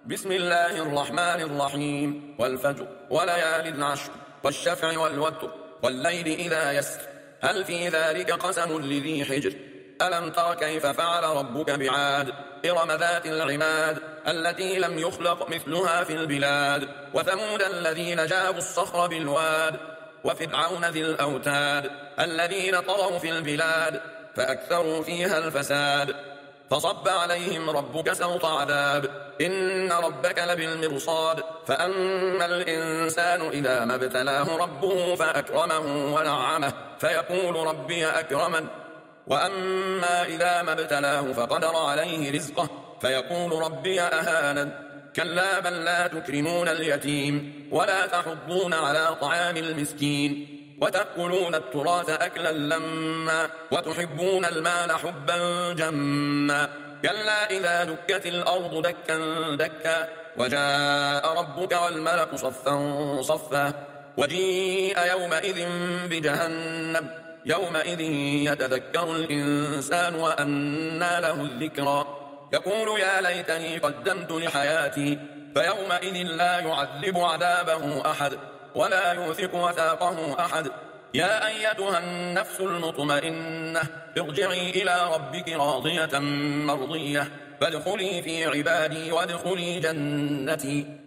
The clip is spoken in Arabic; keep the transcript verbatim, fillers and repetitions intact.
بسم الله الرحمن الرحيم والفجر وليال عشر والشفع والوتر والليل إذا يسر هل في ذلك قسم لذي حجر ألم تر كيف فعل ربك بعاد إرم ذات العماد التي لم يخلق مثلها في البلاد وثمود الذين جابوا الصخر بالواد وفرعون ذي الأوتاد الذين طغوا في البلاد فأكثروا فيها الفساد فصب عليهم ربك سوط عذاب إن ربك لبالمرصاد فأما الإنسان إذا ما ابتلاه ربه فأكرمه ونعمه فيقول ربي أكرمن وأما إذا ما ابتلاه فقدر عليه رزقه فيقول ربي أهانن كلا بل لا تكرمون اليتيم ولا تحضون على طعام المسكين وتأكلون التراث أكلا لما وتحبون المال حبا جما كلا إذا دكت الأرض دكا دكا وجاء ربك والملك صفا صفا وجيء يومئذ بجهنم يومئذ يتذكر الإنسان وأنى له الذكرى يقول يا ليتني قدمت لحياتي فيومئذ لا يعذب عذابه أحد ولا يوثق وثاقه أحد يا أيتها النفس المطمئنة ارجعي إلى ربك راضية مرضية فادخلي في عبادي وادخلي جنتي